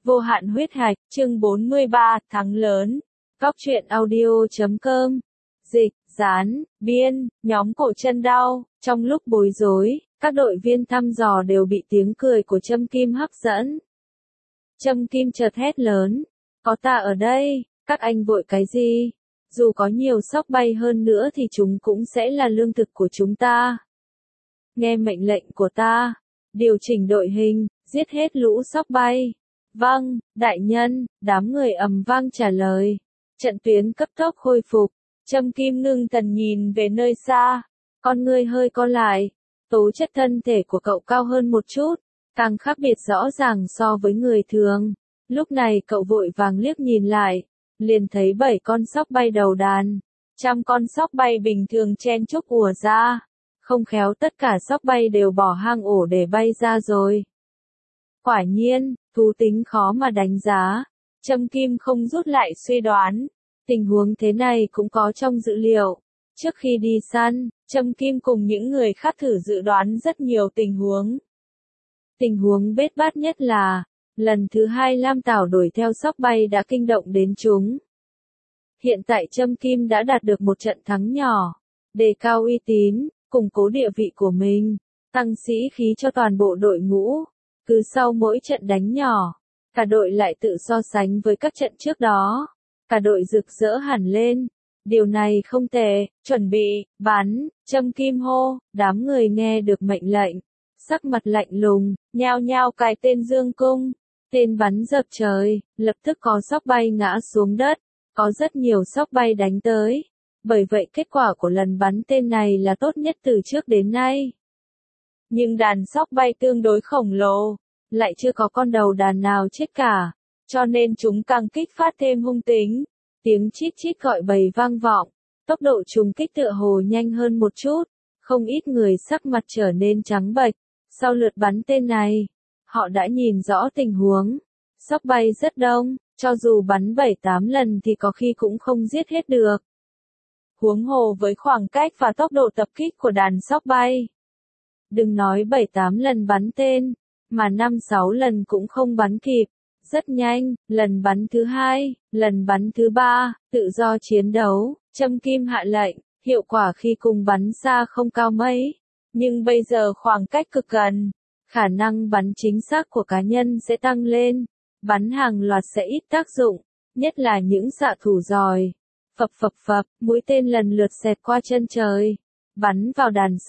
Vô hạn huyết hạch, chương 43, thắng lớn. Góc truyện audio.com. Dịch, dán, biên, nhóm cổ chân đau. Trong lúc bối rối, các đội viên thăm dò đều bị tiếng cười của Trâm Kim hấp dẫn. Trâm Kim chợt hét lớn. Có ta ở đây, các anh vội cái gì? Dù có nhiều sóc bay hơn nữa thì chúng cũng sẽ là lương thực của chúng ta. Nghe mệnh lệnh của ta. Điều chỉnh đội hình, giết hết lũ sóc bay. Vâng, đại nhân, đám người ầm vang trả lời. Trận tuyến cấp tốc khôi phục. Trâm Kim ngưng thần nhìn về nơi xa. Con ngươi hơi co lại. Tố chất thân thể của cậu cao hơn một chút, càng khác biệt rõ ràng so với người thường. Lúc này cậu vội vàng liếc nhìn lại, liền thấy 7 con sóc bay đầu đàn. 100 con sóc bay bình thường chen chúc ùa ra. Không khéo tất cả sóc bay đều bỏ hang ổ để bay ra rồi. Quả nhiên, thú tính khó mà đánh giá. Trâm Kim không rút lại suy đoán. Tình huống thế này cũng có trong dữ liệu. Trước khi đi săn, Trâm Kim cùng những người khác thử dự đoán rất nhiều tình huống. Tình huống bết bát nhất là, lần thứ 2 Lam Tảo đuổi theo sóc bay đã kinh động đến chúng. Hiện tại Trâm Kim đã đạt được một trận thắng nhỏ, đề cao uy tín, củng cố địa vị của mình, tăng sĩ khí cho toàn bộ đội ngũ. Cứ sau mỗi trận đánh nhỏ, cả đội lại tự so sánh với các trận trước đó. Cả đội rực rỡ hẳn lên. Điều này không tệ, chuẩn bị, bắn, Trâm Kim hô, đám người nghe được mệnh lệnh. Sắc mặt lạnh lùng, nhao nhao cài tên dương cung. Tên bắn dập trời, lập tức có sóc bay ngã xuống đất. Có rất nhiều sóc bay đánh tới. Bởi vậy kết quả của lần bắn tên này là tốt nhất từ trước đến nay. Nhưng đàn sóc bay tương đối khổng lồ, lại chưa có con đầu đàn nào chết cả, cho nên chúng càng kích phát thêm hung tính. Tiếng chít chít gọi bầy vang vọng, tốc độ trùng kích tựa hồ nhanh hơn một chút, không ít người sắc mặt trở nên trắng bệch. Sau lượt bắn tên này, họ đã nhìn rõ tình huống. Sóc bay rất đông, cho dù bắn 7-8 lần thì có khi cũng không giết hết được. Huống hồ với khoảng cách và tốc độ tập kích của đàn sóc bay. Đừng nói 7-8 lần bắn tên, mà 5-6 lần cũng không bắn kịp. Rất nhanh, lần bắn thứ 2, lần bắn thứ 3, tự do chiến đấu, Trâm Kim hạ lệnh, hiệu quả khi cùng bắn xa không cao mấy. Nhưng bây giờ khoảng cách cực gần, khả năng bắn chính xác của cá nhân sẽ tăng lên, bắn hàng loạt sẽ ít tác dụng, nhất là những xạ thủ giỏi. Phập phập phập, mũi tên lần lượt xẹt qua chân trời, bắn vào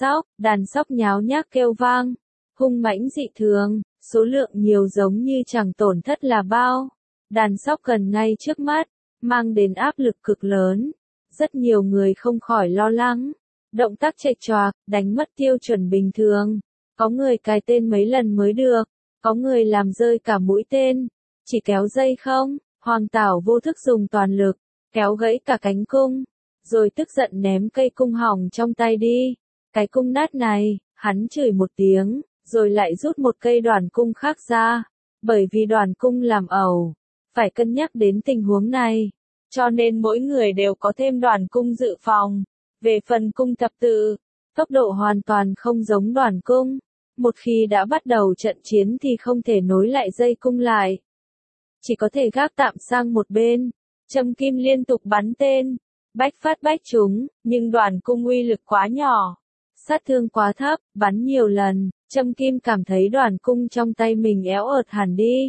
đàn sóc nháo nhác kêu vang, hung mãnh dị thường. Số lượng nhiều giống như chẳng tổn thất là bao. Đàn sóc gần ngay trước mắt, mang đến áp lực cực lớn. Rất nhiều người không khỏi lo lắng. Động tác chệch choạc, đánh mất tiêu chuẩn bình thường. Có người cài tên mấy lần mới được. Có người làm rơi cả mũi tên. Chỉ kéo dây không, Hoàng Tảo vô thức dùng toàn lực, kéo gãy cả cánh cung. Rồi tức giận ném cây cung hỏng trong tay đi. Cái cung nát này, hắn chửi một tiếng. Rồi lại rút một cây đoàn cung khác ra, bởi vì đoàn cung làm ẩu, phải cân nhắc đến tình huống này, cho nên mỗi người đều có thêm đoàn cung dự phòng. Về phần cung thập tự, tốc độ hoàn toàn không giống đoàn cung, một khi đã bắt đầu trận chiến thì không thể nối lại dây cung lại, chỉ có thể gác tạm sang một bên. Trâm Kim liên tục bắn tên, bách phát bách trúng, nhưng đoàn cung uy lực quá nhỏ, sát thương quá thấp, bắn nhiều lần. Trâm Kim cảm thấy đoàn cung trong tay mình éo ợt hẳn đi.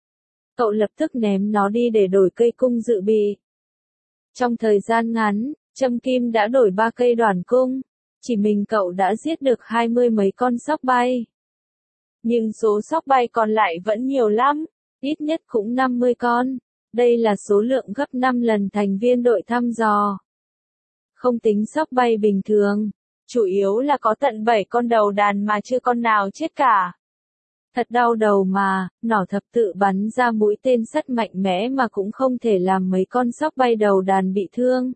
Cậu lập tức ném nó đi để đổi cây cung dự bị. Trong thời gian ngắn, Trâm Kim đã đổi 3 cây đoàn cung. Chỉ mình cậu đã giết được 20 mấy con sóc bay. Nhưng số sóc bay còn lại vẫn nhiều lắm, ít nhất cũng 50 con. Đây là số lượng gấp 5 lần thành viên đội thăm dò. Không tính sóc bay bình thường. Chủ yếu là có tận 7 con đầu đàn mà chưa con nào chết cả. Thật đau đầu mà, nỏ thập tự bắn ra mũi tên sắt mạnh mẽ mà cũng không thể làm mấy con sóc bay đầu đàn bị thương.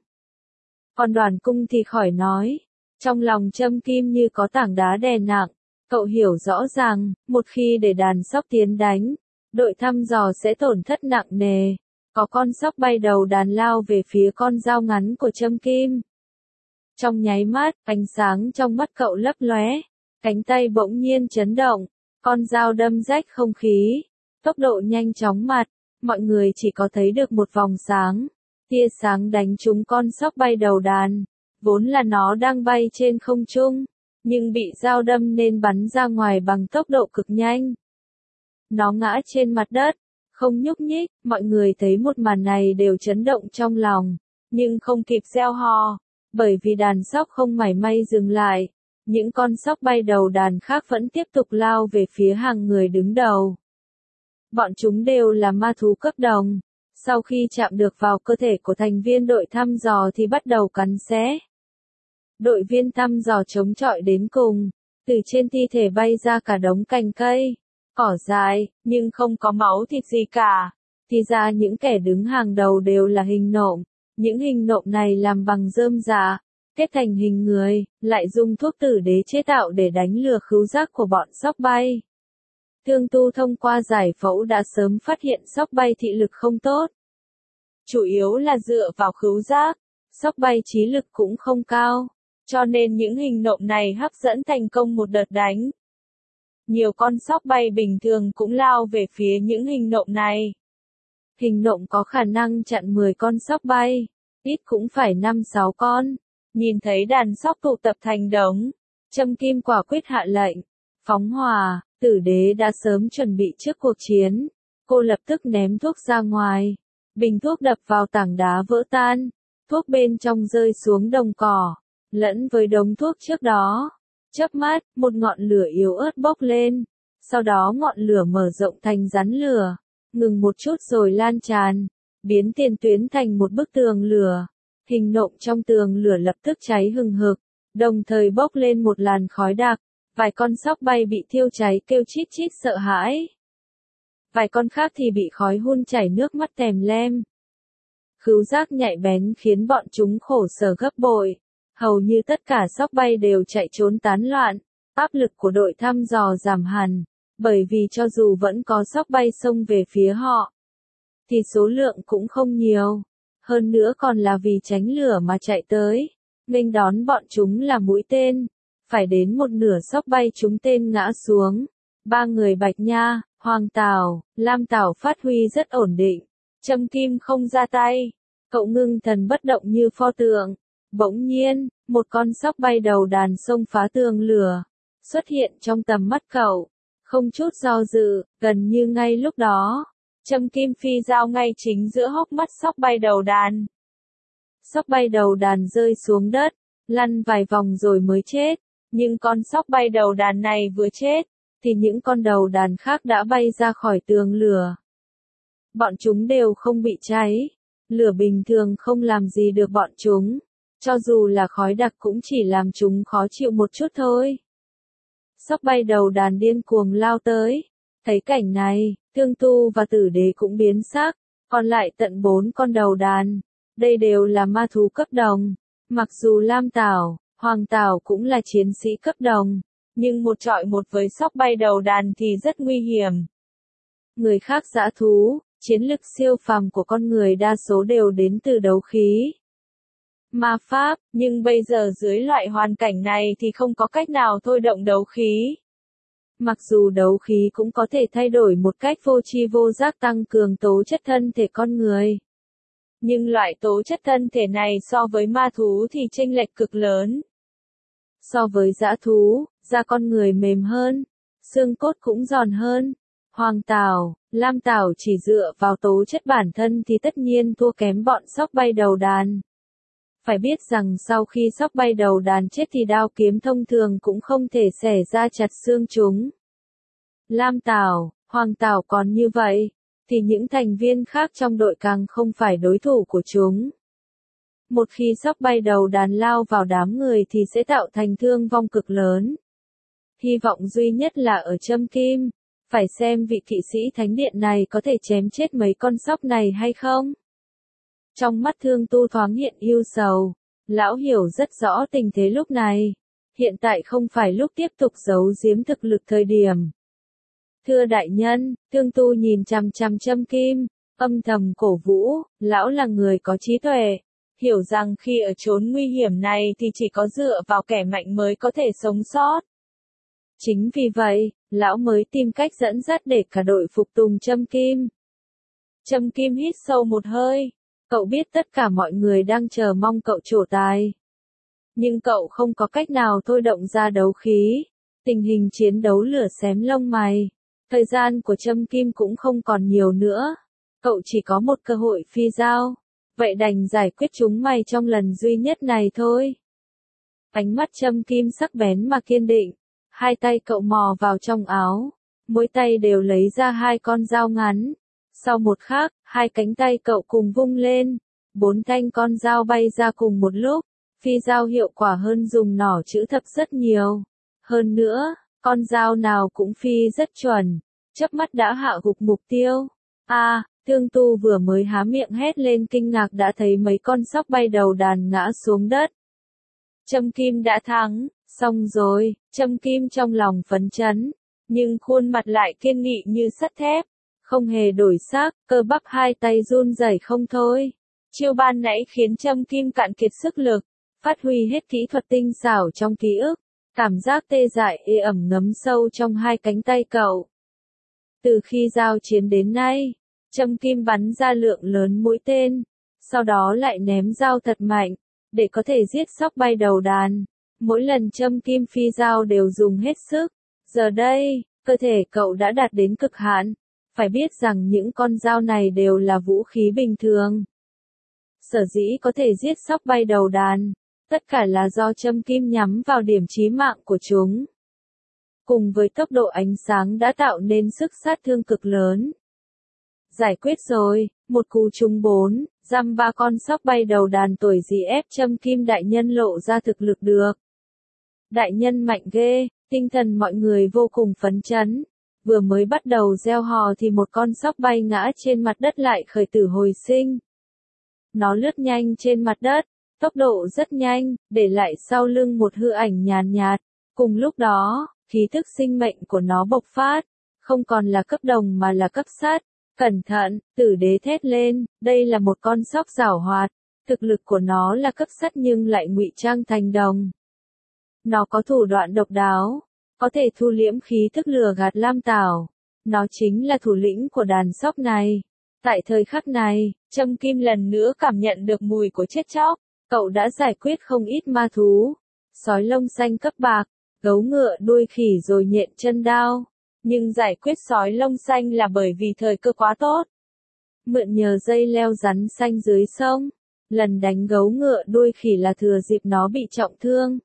Còn đoàn cung thì khỏi nói. Trong lòng Trâm Kim như có tảng đá đè nặng. Cậu hiểu rõ ràng, một khi để đàn sóc tiến đánh, đội thăm dò sẽ tổn thất nặng nề. Có con sóc bay đầu đàn lao về phía con dao ngắn của Trâm Kim. Trong nháy mắt, ánh sáng trong mắt cậu lấp lóe, cánh tay bỗng nhiên chấn động, con dao đâm rách không khí, tốc độ nhanh chóng mặt, mọi người chỉ có thấy được một vòng sáng. Tia sáng đánh trúng con sóc bay đầu đàn, vốn là nó đang bay trên không trung, nhưng bị dao đâm nên bắn ra ngoài bằng tốc độ cực nhanh. Nó ngã trên mặt đất, không nhúc nhích, mọi người thấy một màn này đều chấn động trong lòng, nhưng không kịp reo hò, bởi vì đàn sóc không mảy may dừng lại. Những con sóc bay đầu đàn khác vẫn tiếp tục lao về phía hàng người đứng đầu. Bọn chúng đều là ma thú cấp đồng. Sau khi chạm được vào cơ thể của thành viên đội thăm dò thì bắt đầu cắn xé. Đội viên thăm dò chống chọi đến cùng, từ trên thi thể bay ra cả đống cành cây, cỏ dại, nhưng không có máu thịt gì cả. Thì ra những kẻ đứng hàng đầu đều là hình nộm. Những hình nộm này làm bằng rơm rạ, kết thành hình người, lại dùng thuốc tử đế chế tạo để đánh lừa khứu giác của bọn sóc bay. Thương tu thông qua giải phẫu đã sớm phát hiện sóc bay thị lực không tốt. Chủ yếu là dựa vào khứu giác, sóc bay trí lực cũng không cao, cho nên những hình nộm này hấp dẫn thành công một đợt đánh. Nhiều con sóc bay bình thường cũng lao về phía những hình nộm này. Hình nộm có khả năng chặn 10 con sóc bay, ít cũng phải 5-6 con. Nhìn thấy đàn sóc tụ tập thành đống, Trâm Kim quả quyết hạ lệnh, phóng hỏa. Tử đế đã sớm chuẩn bị trước cuộc chiến, cô lập tức ném thuốc ra ngoài, bình thuốc đập vào tảng đá vỡ tan, thuốc bên trong rơi xuống đồng cỏ, lẫn với đống thuốc trước đó. Chớp mắt, một ngọn lửa yếu ớt bốc lên, sau đó ngọn lửa mở rộng thành rắn lửa, ngừng một chút rồi lan tràn, biến tiền tuyến thành một bức tường lửa. Hình nộm trong tường lửa lập tức cháy hừng hực, đồng thời bốc lên một làn khói đặc. Vài con sóc bay bị thiêu cháy kêu chít chít sợ hãi. Vài con khác thì bị khói hun chảy nước mắt tèm lem. Khứu giác nhạy bén khiến bọn chúng khổ sở gấp bội. Hầu như tất cả sóc bay đều chạy trốn tán loạn. Áp lực của đội thăm dò giảm hẳn, bởi vì cho dù vẫn có sóc bay xông về phía họ, thì số lượng cũng không nhiều. Hơn nữa còn là vì tránh lửa mà chạy tới. Nghênh đón bọn chúng là mũi tên. Phải đến một nửa sóc bay trúng tên ngã xuống. 3 người Bạch Nha, Hoàng Tảo, Lam Tảo phát huy rất ổn định. Trâm Kim không ra tay. Cậu ngưng thần bất động như pho tượng. Bỗng nhiên, một con sóc bay đầu đàn xông phá tường lửa, xuất hiện trong tầm mắt cậu. Không chút do dự, gần như ngay lúc đó, Trâm Kim phi dao ngay chính giữa hốc mắt sóc bay đầu đàn. Sóc bay đầu đàn rơi xuống đất, lăn vài vòng rồi mới chết. Nhưng con sóc bay đầu đàn này vừa chết, thì những con đầu đàn khác đã bay ra khỏi tường lửa. Bọn chúng đều không bị cháy. Lửa bình thường không làm gì được bọn chúng. Cho dù là khói đặc cũng chỉ làm chúng khó chịu một chút thôi. Sóc bay đầu đàn điên cuồng lao tới. Thấy cảnh này, Thương Tu và Tử Đế cũng biến sắc. Còn lại tận 4 con đầu đàn. Đây đều là ma thú cấp đồng. Mặc dù Lam Tảo, Hoàng Tảo cũng là chiến sĩ cấp đồng, nhưng một trọi một với sóc bay đầu đàn thì rất nguy hiểm. Người khác dã thú, chiến lực siêu phàm của con người đa số đều đến từ đấu khí, ma pháp, nhưng bây giờ dưới loại hoàn cảnh này thì không có cách nào thôi động đấu khí. Mặc dù đấu khí cũng có thể thay đổi một cách vô tri vô giác tăng cường tố chất thân thể con người. Nhưng loại tố chất thân thể này so với ma thú thì chênh lệch cực lớn. So với dã thú, da con người mềm hơn, xương cốt cũng giòn hơn. Hoàng Tảo, Lam Tảo chỉ dựa vào tố chất bản thân thì tất nhiên thua kém bọn sóc bay đầu đàn. Phải biết rằng sau khi sóc bay đầu đàn chết thì đao kiếm thông thường cũng không thể xẻ ra chặt xương chúng. Lam Tảo, Hoàng Tảo còn như vậy, thì những thành viên khác trong đội càng không phải đối thủ của chúng. Một khi sóc bay đầu đàn lao vào đám người thì sẽ tạo thành thương vong cực lớn. Hy vọng duy nhất là ở Trâm Kim, phải xem vị kỵ sĩ thánh điện này có thể chém chết mấy con sóc này hay không. Trong mắt Thương Tu thoáng hiện ưu sầu, lão hiểu rất rõ tình thế lúc này. Hiện tại không phải lúc tiếp tục giấu giếm thực lực thời điểm. Thưa đại nhân, Thương Tu nhìn chằm chằm Trâm Kim, âm thầm cổ vũ, lão là người có trí tuệ, hiểu rằng khi ở chốn nguy hiểm này thì chỉ có dựa vào kẻ mạnh mới có thể sống sót. Chính vì vậy, lão mới tìm cách dẫn dắt để cả đội phục tùng Trâm Kim. Trâm Kim hít sâu một hơi, cậu biết tất cả mọi người đang chờ mong cậu trổ tài. Nhưng cậu không có cách nào thôi động ra đấu khí, tình hình chiến đấu lửa xém lông mày. Thời gian của Trâm Kim cũng không còn nhiều nữa, cậu chỉ có một cơ hội phi dao, vậy đành giải quyết chúng mày trong lần duy nhất này thôi. Ánh mắt Trâm Kim sắc bén mà kiên định, hai tay cậu mò vào trong áo, mỗi tay đều lấy ra hai con dao ngắn. Sau một khắc, hai cánh tay cậu cùng vung lên, 4 thanh con dao bay ra cùng một lúc, phi dao hiệu quả hơn dùng nỏ chữ thập rất nhiều. Hơn nữa, con dao nào cũng phi rất chuẩn, chớp mắt đã hạ gục mục tiêu. Thương Tu vừa mới há miệng hét lên kinh ngạc đã thấy mấy con sóc bay đầu đàn ngã xuống đất. Trâm Kim đã thắng, xong rồi, Trâm Kim trong lòng phấn chấn, nhưng khuôn mặt lại kiên nghị như sắt thép, không hề đổi sắc, cơ bắp hai tay run rẩy không thôi. Chiêu ban nãy khiến Trâm Kim cạn kiệt sức lực, phát huy hết kỹ thuật tinh xảo trong ký ức, cảm giác tê dại ê ẩm ngấm sâu trong hai cánh tay cậu. Từ khi giao chiến đến nay, Trâm Kim bắn ra lượng lớn mũi tên, sau đó lại ném dao thật mạnh, để có thể giết sóc bay đầu đàn. Mỗi lần Trâm Kim phi dao đều dùng hết sức. Giờ đây, cơ thể cậu đã đạt đến cực hạn. Phải biết rằng những con dao này đều là vũ khí bình thường. Sở dĩ có thể giết sóc bay đầu đàn, tất cả là do Trâm Kim nhắm vào điểm chí mạng của chúng. Cùng với tốc độ ánh sáng đã tạo nên sức sát thương cực lớn. Giải quyết rồi, một cú trúng 4, dăm 3 con sóc bay đầu đàn tuổi dì ép Trâm Kim đại nhân lộ ra thực lực được. Đại nhân mạnh ghê, tinh thần mọi người vô cùng phấn chấn. Vừa mới bắt đầu gieo hò thì một con sóc bay ngã trên mặt đất lại khởi tử hồi sinh. Nó lướt nhanh trên mặt đất, tốc độ rất nhanh, để lại sau lưng một hư ảnh nhàn nhạt. Cùng lúc đó, khí thức sinh mệnh của nó bộc phát, không còn là cấp đồng mà là cấp sắt. Cẩn thận, tử đế thét lên, đây là một con sóc giảo hoạt, thực lực của nó là cấp sắt nhưng lại ngụy trang thành đồng. Nó có thủ đoạn độc đáo, có thể thu liễm khí thức lừa gạt Lam Tảo. Nó chính là thủ lĩnh của đàn sóc này. Tại thời khắc này, Trâm Kim lần nữa cảm nhận được mùi của chết chóc. Cậu đã giải quyết không ít ma thú, sói lông xanh cấp bạc, gấu ngựa đuôi khỉ rồi nhện chân đao. Nhưng giải quyết sói lông xanh là bởi vì thời cơ quá tốt. Mượn nhờ dây leo rắn xanh dưới sông, lần đánh gấu ngựa đuôi khỉ là thừa dịp nó bị trọng thương.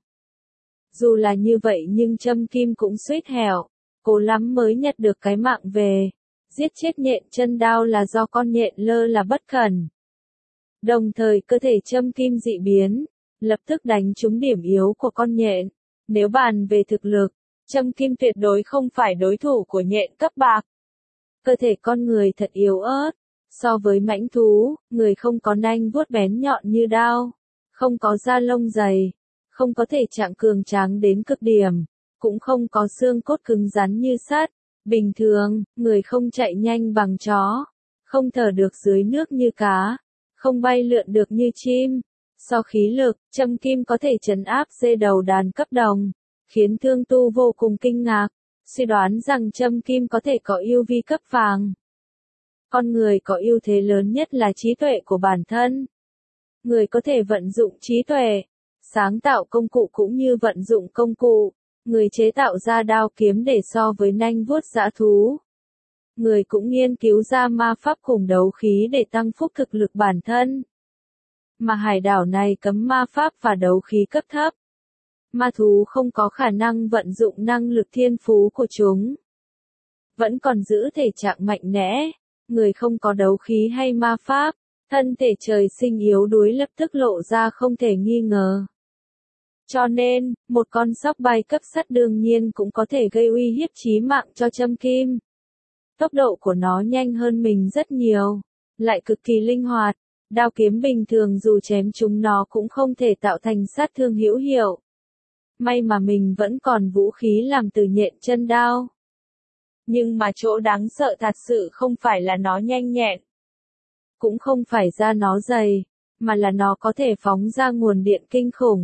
Dù là như vậy nhưng Trâm Kim cũng suýt hẻo, cố lắm mới nhặt được cái mạng về. Giết chết nhện chân đao là do con nhện lơ là bất cẩn. Đồng thời cơ thể Trâm Kim dị biến, lập tức đánh trúng điểm yếu của con nhện. Nếu bàn về thực lực, Trâm Kim tuyệt đối không phải đối thủ của nhện cấp bạc. Cơ thể con người thật yếu ớt, so với mãnh thú, người không có nanh vuốt bén nhọn như đao, không có da lông dày, không có thể trạng cường tráng đến cực điểm, cũng không có xương cốt cứng rắn như sắt. Bình thường, người không chạy nhanh bằng chó, không thở được dưới nước như cá, không bay lượn được như chim. So khí lực, Trâm Kim có thể trấn áp dê đầu đàn cấp đồng, khiến Thương Tu vô cùng kinh ngạc, suy đoán rằng Trâm Kim có thể có ưu vi cấp vàng. Con người có ưu thế lớn nhất là trí tuệ của bản thân. Người có thể vận dụng trí tuệ, sáng tạo công cụ cũng như vận dụng công cụ. Người chế tạo ra đao kiếm để so với nanh vuốt dã thú. Người cũng nghiên cứu ra ma pháp cùng đấu khí để tăng phúc thực lực bản thân. Mà hải đảo này cấm ma pháp và đấu khí cấp thấp. Ma thú không có khả năng vận dụng năng lực thiên phú của chúng. Vẫn còn giữ thể trạng mạnh mẽ. Người không có đấu khí hay ma pháp, thân thể trời sinh yếu đuối lập tức lộ ra không thể nghi ngờ. Cho nên, một con sóc bay cấp sắt đương nhiên cũng có thể gây uy hiếp chí mạng cho Trâm Kim. Tốc độ của nó nhanh hơn mình rất nhiều, lại cực kỳ linh hoạt, đao kiếm bình thường dù chém chúng nó cũng không thể tạo thành sát thương hữu hiệu. May mà mình vẫn còn vũ khí làm từ nhện chân đao. Nhưng mà chỗ đáng sợ thật sự không phải là nó nhanh nhẹn, cũng không phải da nó dày, mà là nó có thể phóng ra nguồn điện kinh khủng.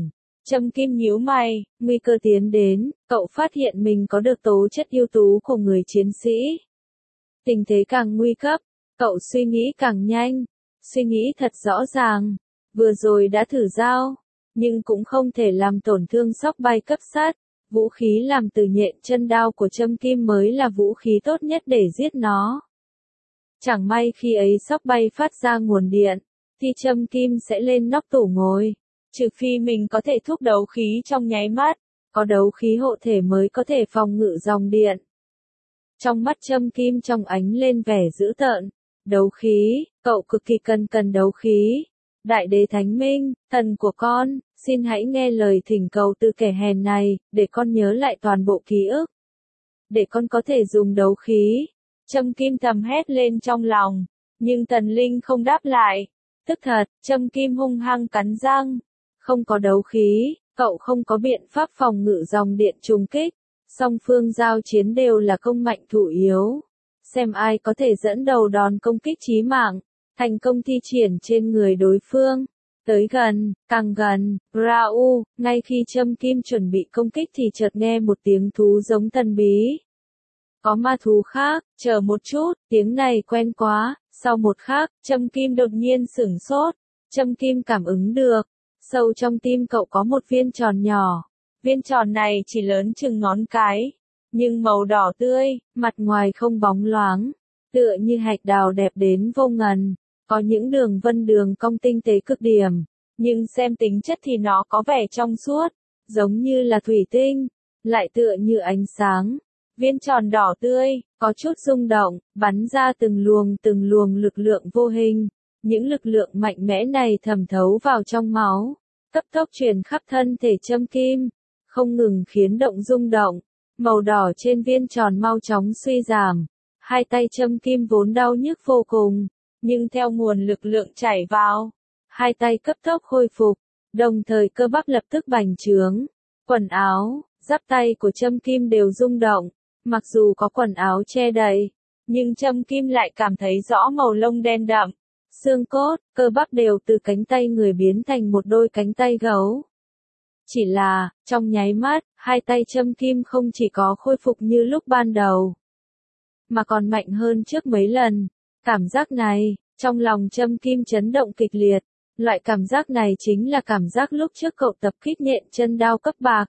Châm Kim nhíu mày, nguy cơ tiến đến, cậu phát hiện mình có được tố chất ưu tú của người chiến sĩ. Tình thế càng nguy cấp, cậu suy nghĩ càng nhanh, suy nghĩ thật rõ ràng. Vừa rồi đã thử dao, nhưng cũng không thể làm tổn thương Sóc Bay cấp sát. Vũ khí làm từ nhện chân đao của Châm Kim mới là vũ khí tốt nhất để giết nó. Chẳng may khi ấy Sóc Bay phát ra nguồn điện, thì Châm Kim sẽ lên nóc tủ ngồi. Trừ phi mình có thể thúc đấu khí trong nháy mắt, có đấu khí hộ thể mới có thể phòng ngự dòng điện. Trong mắt Châm Kim trong ánh lên vẻ dữ tợn. Đấu khí, cậu cực kỳ cần đấu khí. Đại đế Thánh Minh, thần của con, xin hãy nghe lời thỉnh cầu từ kẻ hèn này, để con nhớ lại toàn bộ ký ức. Để con có thể dùng đấu khí. Châm Kim thầm hét lên trong lòng, nhưng thần linh không đáp lại. Tức thật, Châm Kim hung hăng cắn răng. Không có đấu khí, cậu không có biện pháp phòng ngự dòng điện trùng kích. Song phương giao chiến đều là công mạnh thủ yếu. Xem ai có thể dẫn đầu đòn công kích chí mạng, thành công thi triển trên người đối phương. Tới gần, càng gần, Rau, ngay khi Châm Kim chuẩn bị công kích thì chợt nghe một tiếng thú giống thần bí. Có ma thú khác, chờ một chút, tiếng này quen quá. Sau một khắc, Châm Kim đột nhiên sửng sốt. Châm Kim cảm ứng được, sâu trong tim cậu có một viên tròn nhỏ. Viên tròn này chỉ lớn chừng ngón cái, nhưng màu đỏ tươi, mặt ngoài không bóng loáng, tựa như hạch đào đẹp đến vô ngần, có những đường vân đường cong tinh tế cực điểm, nhưng xem tính chất thì nó có vẻ trong suốt, giống như là thủy tinh, lại tựa như ánh sáng. Viên tròn đỏ tươi, có chút rung động, bắn ra từng luồng lực lượng vô hình. Những lực lượng mạnh mẽ này thẩm thấu vào trong máu, cấp tốc truyền khắp thân thể Châm Kim, không ngừng khiến động rung động. Màu đỏ trên viên tròn mau chóng suy giảm. Hai tay Châm Kim vốn đau nhức vô cùng, nhưng theo nguồn lực lượng chảy vào, hai tay cấp tốc khôi phục, đồng thời cơ bắp lập tức bành trướng. Quần áo, giáp tay của Châm Kim đều rung động, mặc dù có quần áo che đậy, nhưng Châm Kim lại cảm thấy rõ màu lông đen đậm. Xương cốt, cơ bắp đều từ cánh tay người biến thành một đôi cánh tay gấu. Chỉ là, trong nháy mắt, hai tay Châm Kim không chỉ có khôi phục như lúc ban đầu, mà còn mạnh hơn trước mấy lần. Cảm giác này, trong lòng Châm Kim chấn động kịch liệt. Loại cảm giác này chính là cảm giác lúc trước cậu tập kích nhện chân đao cấp bạc.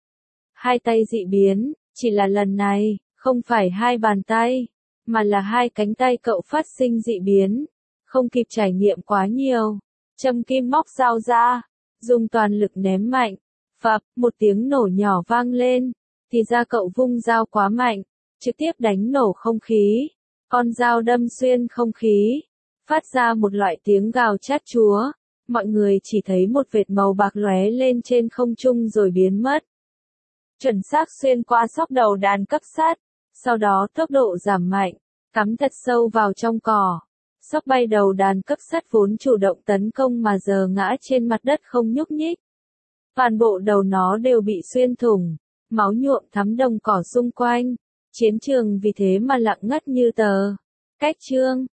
Hai tay dị biến, chỉ là lần này, không phải hai bàn tay, mà là hai cánh tay cậu phát sinh dị biến. Không kịp trải nghiệm quá nhiều, Châm Kim móc dao ra, dùng toàn lực ném mạnh. Phập, một tiếng nổ nhỏ vang lên, thì ra cậu vung dao quá mạnh, trực tiếp đánh nổ không khí. Con dao đâm xuyên không khí, phát ra một loại tiếng gào chát chúa. Mọi người chỉ thấy một vệt màu bạc lóe lên trên không trung rồi biến mất. Chuẩn xác xuyên qua xóc đầu đàn cấp sát, sau đó tốc độ giảm mạnh, cắm thật sâu vào trong cỏ. Sóc Bay đầu đàn cấp sát vốn chủ động tấn công mà giờ ngã trên mặt đất không nhúc nhích. Toàn bộ đầu nó đều bị xuyên thủng, máu nhuộm thắm đồng cỏ xung quanh. Chiến trường vì thế mà lặng ngắt như tờ. Cách chương